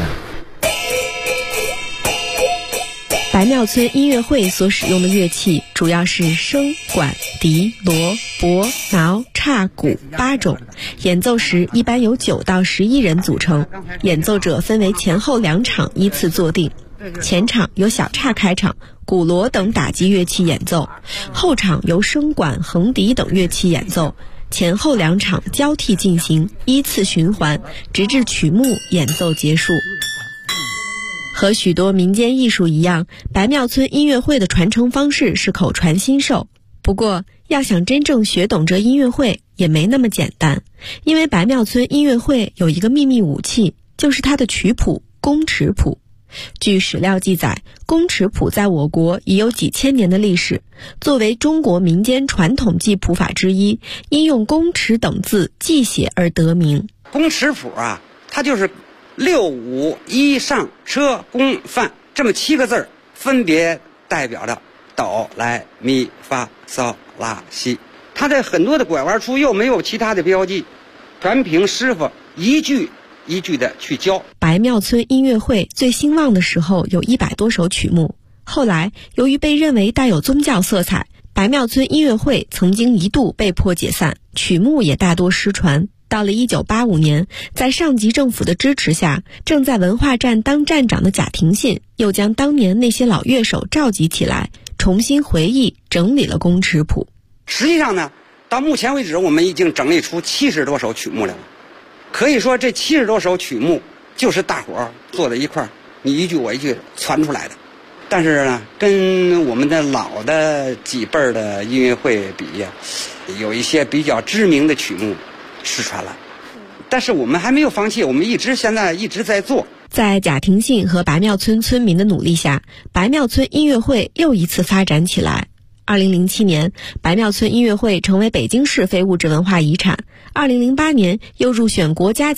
白庙村音乐会所使用的乐器主要是笙、管、笛、锣、钹、挠、叉、鼓8种，演奏时一般由9到11人组成，演奏者分为前后2场依次坐定，前场由小叉开场，鼓锣等打击乐器演奏，后场由笙管、横笛等乐器演奏，前后2场交替进行，依次循环，直至曲目演奏结束。和许多民间艺术一样，白庙村音乐会的传承方式是口传心授。不过，要想真正学懂这音乐会也没那么简单，因为白庙村音乐会有一个秘密武器，就是它的曲谱宫尺谱。据史料记载，宫尺谱在我国已有几千年的历史，作为中国民间传统记谱法之一，因用宫尺等字记写而得名。 宫尺谱啊，它就是6、5、1上车宫范这么7个字，分别代表着哆来咪发嗦拉西。它的很多的拐弯处又没有其他的标记，全凭师傅一句一句的去教。 白庙村音乐会最兴旺的时候有100多首曲目，后来由于被认为带有宗教色彩，白庙村音乐会曾经一度被迫解散，曲目也大多失传。到了1985年，在上级政府的支持下，正在文化站当站长的贾廷信又将当年那些老乐手召集起来，重新回忆整理了宫尺谱。 实际上呢，到目前为止我们已经整理出70多首曲目来了。可以说这70多首曲目就是大伙儿坐在一块儿，你一句我一句传出来的。但是呢，跟我们的老的几辈儿的音乐会比呀，有一些比较知名的曲目失传了，但是我们还没有放弃，我们现在一直在做。 在贾廷信和白庙村村民的努力下，白庙村音乐会又一次发展起来。2007年，白庙村音乐会成为北京市非物质文化遗产。2008年又入选国家